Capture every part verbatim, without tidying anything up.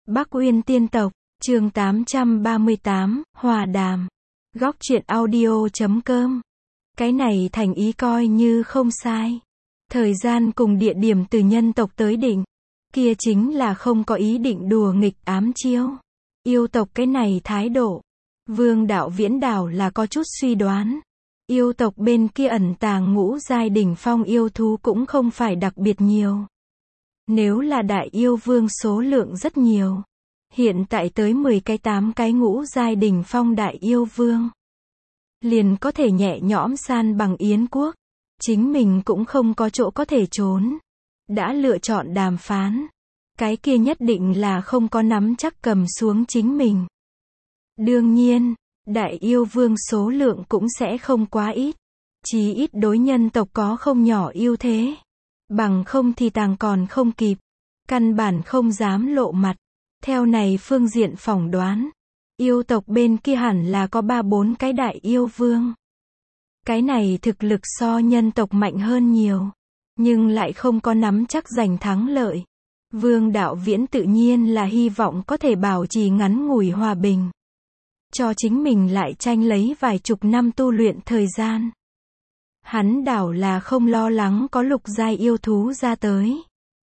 Bắc Uyên Tiên Tộc, chương tám trăm ba mươi tám, Hòa Đàm. Góc truyện audio chấm com. Cái này thành ý coi như không sai. Thời gian cùng địa điểm từ nhân tộc tới định. Kia chính là không có ý định đùa nghịch ám chiêu. Yêu tộc cái này thái độ. Vương đạo Viễn Đảo là có chút suy đoán. Yêu tộc bên kia ẩn tàng ngũ giai đỉnh phong yêu thú cũng không phải đặc biệt nhiều. Nếu là đại yêu vương số lượng rất nhiều. Hiện tại tới mười cái tám cái ngũ giai đỉnh phong đại yêu vương. Liền có thể nhẹ nhõm san bằng Yến quốc. Chính mình cũng không có chỗ có thể trốn. Đã lựa chọn đàm phán. Cái kia nhất định là không có nắm chắc cầm xuống chính mình. Đương nhiên, đại yêu vương số lượng cũng sẽ không quá ít. Chí ít đối nhân tộc có không nhỏ ưu thế. Bằng không thì tàng còn không kịp. Căn bản không dám lộ mặt. Theo này phương diện phỏng đoán. Yêu tộc bên kia hẳn là có ba bốn cái đại yêu vương. Cái này thực lực so nhân tộc mạnh hơn nhiều. Nhưng lại không có nắm chắc giành thắng lợi. Vương đạo Viễn tự nhiên là hy vọng có thể bảo trì ngắn ngủi hòa bình. Cho chính mình lại tranh lấy vài chục năm tu luyện thời gian. Hắn đảo là không lo lắng có lục giai yêu thú ra tới.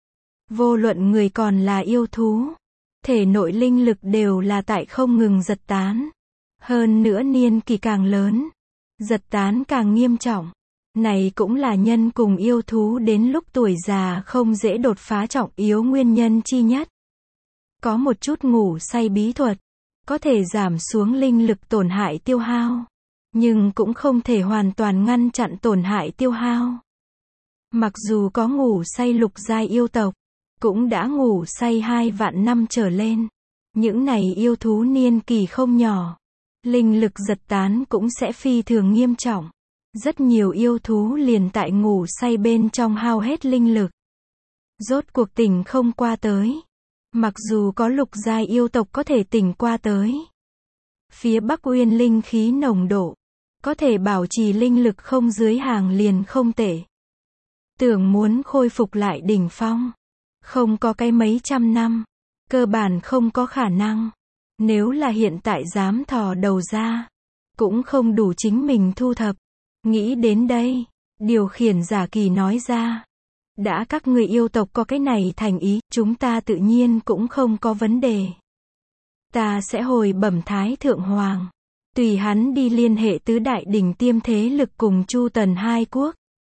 Vô luận người còn là yêu thú. Thể nội linh lực đều là tại không ngừng giật tán. Hơn nữa niên kỳ càng lớn. Giật tán càng nghiêm trọng. Này cũng là nhân cùng yêu thú đến lúc tuổi già không dễ đột phá trọng yếu nguyên nhân chi nhất. Có một chút ngủ say bí thuật. Có thể giảm xuống linh lực tổn hại tiêu hao. Nhưng cũng không thể hoàn toàn ngăn chặn tổn hại tiêu hao. Mặc dù có ngủ say lục giai yêu tộc. Cũng đã ngủ say hai vạn năm trở lên. Những này yêu thú niên kỳ không nhỏ. Linh lực giật tán cũng sẽ phi thường nghiêm trọng. Rất nhiều yêu thú liền tại ngủ say bên trong hao hết linh lực. Rốt cuộc tỉnh không qua tới. Mặc dù có lục giai yêu tộc có thể tỉnh qua tới. Phía Bắc Uyên linh khí nồng độ. Có thể bảo trì linh lực không dưới hàng liền không tệ. Tưởng muốn khôi phục lại đỉnh phong. Không có cái mấy trăm năm. Cơ bản không có khả năng. Nếu là hiện tại dám thò đầu ra. Cũng không đủ chính mình thu thập. Nghĩ đến đây. Điều khiển giả kỳ nói ra. Đã các người yêu tộc có cái này thành ý. Chúng ta tự nhiên cũng không có vấn đề. Ta sẽ hồi bẩm Thái Thượng Hoàng. Tùy hắn đi liên hệ tứ đại đỉnh tiêm thế lực cùng Chu Tần hai quốc.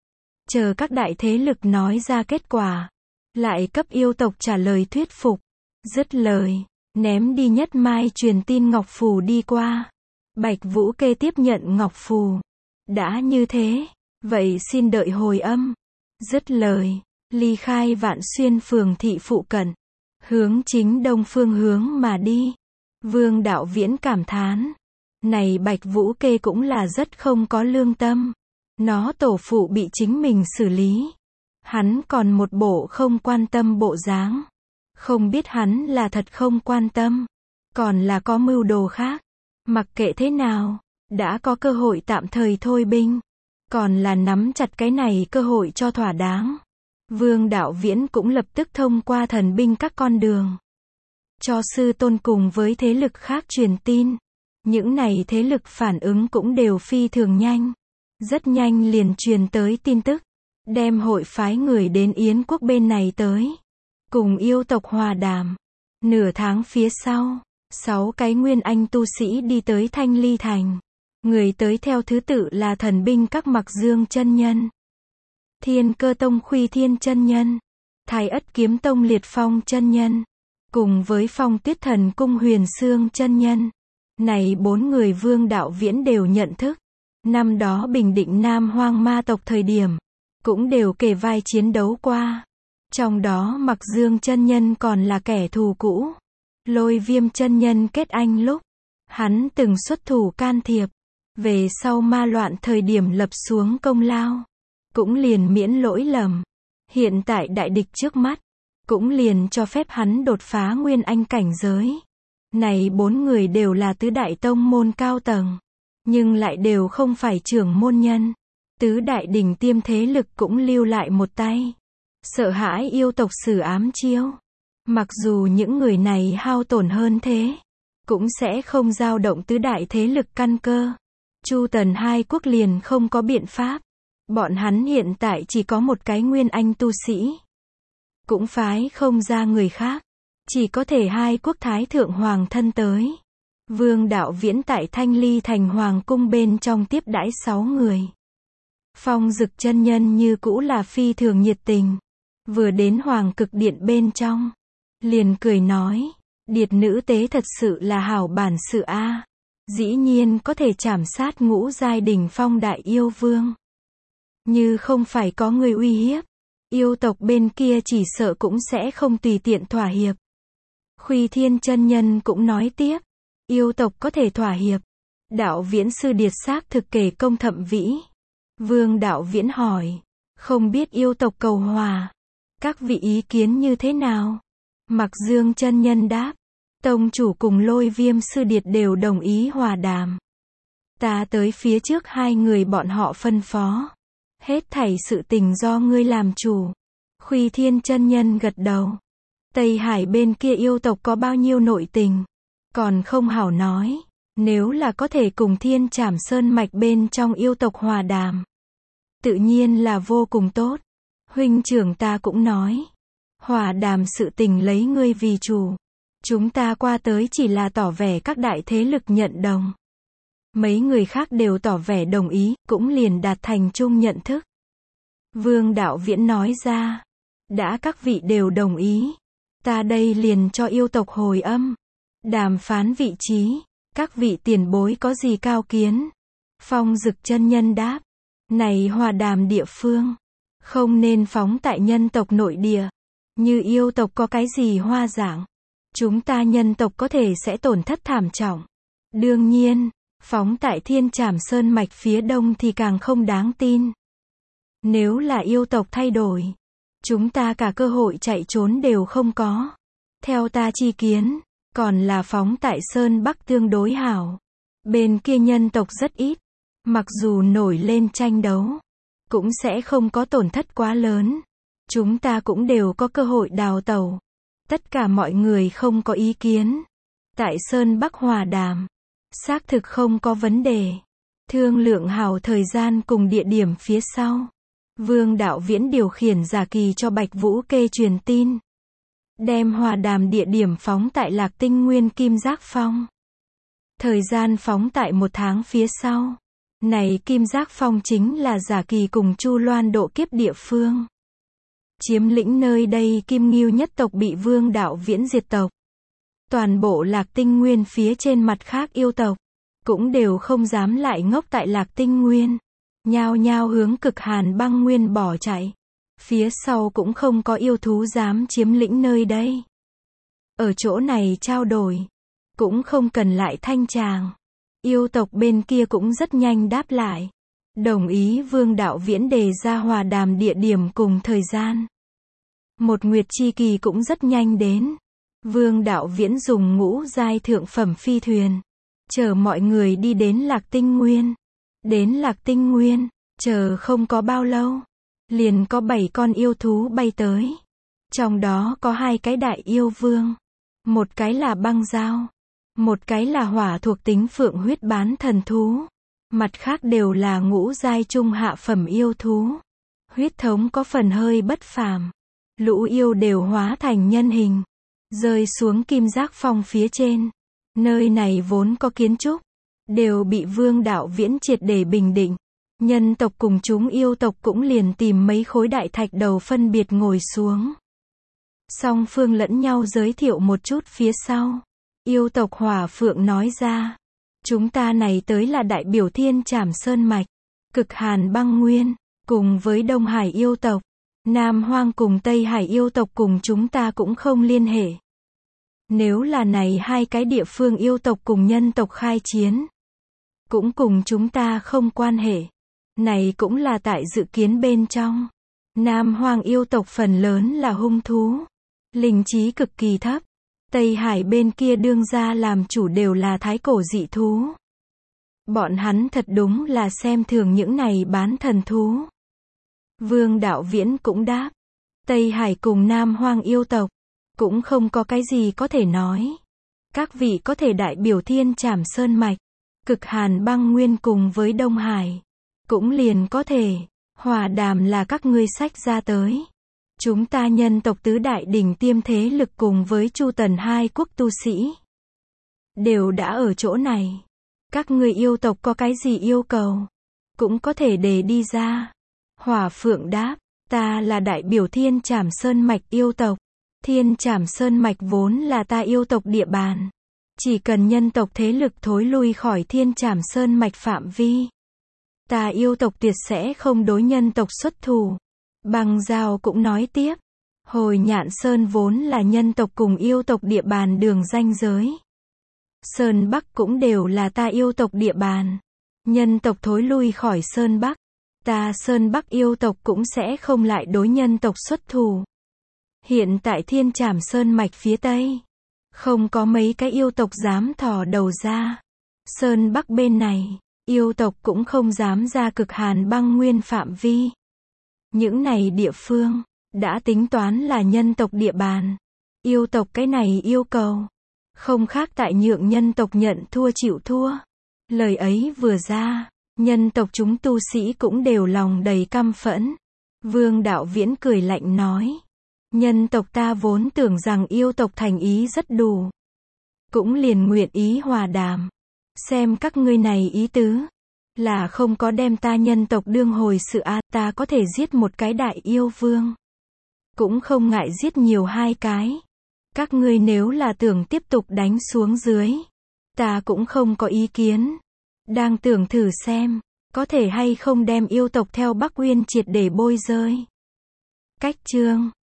Chờ các đại thế lực nói ra kết quả. Lại cấp yêu tộc trả lời thuyết phục. Dứt lời. Ném đi nhất mai truyền tin ngọc phù đi qua. Bạch Vũ Kê tiếp nhận ngọc phù. Đã như thế. Vậy xin đợi hồi âm. Dứt lời. Ly khai Vạn Xuyên phường thị phụ cận. Hướng chính đông phương hướng mà đi. Vương đạo Viễn cảm thán. Này Bạch Vũ Kê cũng là rất không có lương tâm. Nó tổ phụ bị chính mình xử lý. Hắn còn một bộ không quan tâm bộ dáng. Không biết hắn là thật không quan tâm. Còn là có mưu đồ khác. Mặc kệ thế nào. Đã có cơ hội tạm thời thôi binh. Còn là nắm chặt cái này cơ hội cho thỏa đáng. Vương đạo Viễn cũng lập tức thông qua thần binh các con đường. Cho sư tôn cùng với thế lực khác truyền tin. Những này thế lực phản ứng cũng đều phi thường nhanh. Rất nhanh liền truyền tới tin tức. Đem hội phái người đến Yến quốc bên này tới. Cùng yêu tộc hòa đàm. Nửa tháng phía sau. Sáu cái nguyên anh tu sĩ đi tới Thanh Ly Thành. Người tới theo thứ tự là thần binh các Mặc Dương chân nhân. Thiên Cơ Tông Khuy Thiên chân nhân. Thái Ất Kiếm Tông Liệt Phong chân nhân. Cùng với Phong Tuyết Thần Cung Huyền Sương chân nhân. Này bốn người Vương đạo Viễn đều nhận thức. Năm đó bình định Nam Hoang ma tộc thời điểm. Cũng đều kề vai chiến đấu qua. Trong đó Mặc Dương chân nhân còn là kẻ thù cũ. Lôi Viêm chân nhân kết anh lúc. Hắn từng xuất thủ can thiệp. Về sau ma loạn thời điểm lập xuống công lao. Cũng liền miễn lỗi lầm. Hiện tại đại địch trước mắt. Cũng liền cho phép hắn đột phá nguyên anh cảnh giới. Này bốn người đều là tứ đại tông môn cao tầng. Nhưng lại đều không phải trưởng môn nhân. Tứ đại đỉnh tiêm thế lực cũng lưu lại một tay. Sợ hãi yêu tộc xử ám chiêu. Mặc dù những người này hao tổn hơn thế, cũng sẽ không dao động tứ đại thế lực căn cơ. Chu Tần hai quốc liền không có biện pháp. Bọn hắn hiện tại chỉ có một cái nguyên anh tu sĩ. Cũng phái không ra người khác. Chỉ có thể hai quốc thái thượng hoàng thân tới. Vương Đạo Viễn tại Thanh Ly thành hoàng cung bên trong tiếp đãi sáu người. Phong Dực chân nhân như cũ là phi thường nhiệt tình. Vừa đến hoàng cực điện bên trong, liền cười nói, Điệt nữ tế thật sự là hảo bản sự a. Dĩ nhiên có thể trảm sát ngũ giai đỉnh phong đại yêu vương. Như không phải có người uy hiếp, yêu tộc bên kia chỉ sợ cũng sẽ không tùy tiện thỏa hiệp. Khuy Thiên chân nhân cũng nói tiếp, yêu tộc có thể thỏa hiệp. Đạo Viễn sư Điệt xác thực kể công thậm vĩ. Vương Đạo Viễn hỏi, không biết yêu tộc cầu hòa, các vị ý kiến như thế nào? Mặc Dương chân nhân đáp, tông chủ cùng Lôi Viêm sư Điệt đều đồng ý hòa đàm. Ta tới phía trước hai người bọn họ phân phó. Hết thảy sự tình do ngươi làm chủ. Khuy Thiên chân nhân gật đầu. Tây Hải bên kia yêu tộc có bao nhiêu nội tình, còn không hảo nói. Nếu là có thể cùng Thiên Trảm Sơn mạch bên trong yêu tộc hòa đàm, tự nhiên là vô cùng tốt. Huynh trưởng ta cũng nói, hòa đàm sự tình lấy ngươi vì chủ. Chúng ta qua tới chỉ là tỏ vẻ các đại thế lực nhận đồng. Mấy người khác đều tỏ vẻ đồng ý, cũng liền đạt thành chung nhận thức. Vương Đạo Viễn nói ra, đã các vị đều đồng ý, ta đây liền cho yêu tộc hồi âm. Đàm phán vị trí, các vị tiền bối có gì cao kiến? Phong Dực chân nhân đáp, này hòa đàm địa phương, không nên phóng tại nhân tộc nội địa. Như yêu tộc có cái gì hoa dạng, chúng ta nhân tộc có thể sẽ tổn thất thảm trọng. Đương nhiên, phóng tại Thiên Trảm Sơn mạch phía đông thì càng không đáng tin. Nếu là yêu tộc thay đổi, chúng ta cả cơ hội chạy trốn đều không có. Theo ta chi kiến, còn là phóng tại Sơn Bắc tương đối hảo. Bên kia nhân tộc rất ít, mặc dù nổi lên tranh đấu, cũng sẽ không có tổn thất quá lớn. Chúng ta cũng đều có cơ hội đào tẩu. Tất cả mọi người không có ý kiến. Tại Sơn Bắc hòa đàm, xác thực không có vấn đề. Thương lượng hảo thời gian cùng địa điểm phía sau. Vương Đạo Viễn điều khiển Giả Kỳ cho Bạch Vũ Kê truyền tin. Đem hòa đàm địa điểm phóng tại Lạc Tinh Nguyên Kim Giác Phong. Thời gian phóng tại một tháng phía sau. Này Kim Giác Phong chính là Giả Kỳ cùng Chu Loan độ kiếp địa phương. Chiếm lĩnh nơi đây Kim Ngưu nhất tộc bị Vương Đạo Viễn diệt tộc. Toàn bộ Lạc Tinh Nguyên phía trên mặt khác yêu tộc, cũng đều không dám lại ngốc tại Lạc Tinh Nguyên. Nhao nhao hướng Cực Hàn Băng Nguyên bỏ chạy. Phía sau cũng không có yêu thú dám chiếm lĩnh nơi đây. Ở chỗ này trao đổi, cũng không cần lại thanh tràng. Yêu tộc bên kia cũng rất nhanh đáp lại. Đồng ý Vương Đạo Viễn đề ra hòa đàm địa điểm cùng thời gian. Một nguyệt chi kỳ cũng rất nhanh đến. Vương Đạo Viễn dùng ngũ giai thượng phẩm phi thuyền, chờ mọi người đi đến Lạc Tinh Nguyên. Đến Lạc Tinh Nguyên, chờ không có bao lâu, liền có bảy con yêu thú bay tới. Trong đó có hai cái đại yêu vương, một cái là băng dao, một cái là hỏa thuộc tính phượng huyết bán thần thú. Mặt khác đều là ngũ giai trung hạ phẩm yêu thú. Huyết thống có phần hơi bất phàm. Lũ yêu đều hóa thành nhân hình, rơi xuống Kim Giác Phong phía trên. Nơi này vốn có kiến trúc, đều bị Vương Đạo Viễn triệt để bình định. Nhân tộc cùng chúng yêu tộc cũng liền tìm mấy khối đại thạch đầu phân biệt ngồi xuống. Song phương lẫn nhau giới thiệu một chút phía sau. Yêu tộc Hỏa Phượng nói ra, chúng ta này tới là đại biểu Thiên Trảm Sơn mạch, Cực Hàn Băng Nguyên, cùng với Đông Hải yêu tộc, Nam Hoang cùng Tây Hải yêu tộc cùng chúng ta cũng không liên hệ. Nếu là này hai cái địa phương yêu tộc cùng nhân tộc khai chiến, cũng cùng chúng ta không quan hệ. Này cũng là tại dự kiến bên trong. Nam Hoang yêu tộc phần lớn là hung thú, linh trí cực kỳ thấp. Tây Hải bên kia đương gia làm chủ đều là thái cổ dị thú. Bọn hắn thật đúng là xem thường những này bán thần thú. Vương Đạo Viễn cũng đáp, Tây Hải cùng Nam Hoang yêu tộc cũng không có cái gì có thể nói. Các vị có thể đại biểu Thiên Trảm Sơn Mạch, Cực Hàn Băng Nguyên cùng với Đông Hải. Cũng liền có thể, hòa đàm là các ngươi sách ra tới. Chúng ta nhân tộc tứ đại đỉnh tiêm thế lực cùng với Chu Tần hai quốc tu sĩ. Đều đã ở chỗ này. Các ngươi yêu tộc có cái gì yêu cầu? Cũng có thể đề đi ra. Hỏa Phượng đáp, ta là đại biểu Thiên Trảm Sơn Mạch yêu tộc. Thiên Trảm Sơn Mạch vốn là ta yêu tộc địa bàn. Chỉ cần nhân tộc thế lực thối lui khỏi Thiên Trảm Sơn Mạch phạm vi. Ta yêu tộc tuyệt sẽ không đối nhân tộc xuất thủ. Băng Giao cũng nói tiếp. Hồi Nhạn Sơn vốn là nhân tộc cùng yêu tộc địa bàn đường ranh giới. Sơn Bắc cũng đều là ta yêu tộc địa bàn. Nhân tộc thối lui khỏi Sơn Bắc. Ta Sơn Bắc yêu tộc cũng sẽ không lại đối nhân tộc xuất thủ. Hiện tại Thiên Trảm Sơn Mạch phía Tây. Không có mấy cái yêu tộc dám thò đầu ra. Sơn Bắc bên này, yêu tộc cũng không dám ra Cực Hàn Băng Nguyên phạm vi. Những này địa phương, đã tính toán là nhân tộc địa bàn. Yêu tộc cái này yêu cầu. Không khác tại nhượng nhân tộc nhận thua chịu thua. Lời ấy vừa ra, nhân tộc chúng tu sĩ cũng đều lòng đầy căm phẫn. Vương Đạo Viễn cười lạnh nói. Nhân tộc ta vốn tưởng rằng yêu tộc thành ý rất đủ. Cũng liền nguyện ý hòa đàm. Xem các ngươi này ý tứ. Là không có đem ta nhân tộc đương hồi sự a, ta có thể giết một cái đại yêu vương. Cũng không ngại giết nhiều hai cái. Các ngươi nếu là tưởng tiếp tục đánh xuống dưới. Ta cũng không có ý kiến. Đang tưởng thử xem. Có thể hay không đem yêu tộc theo Bắc Uyên triệt để bôi rơi. Cách chương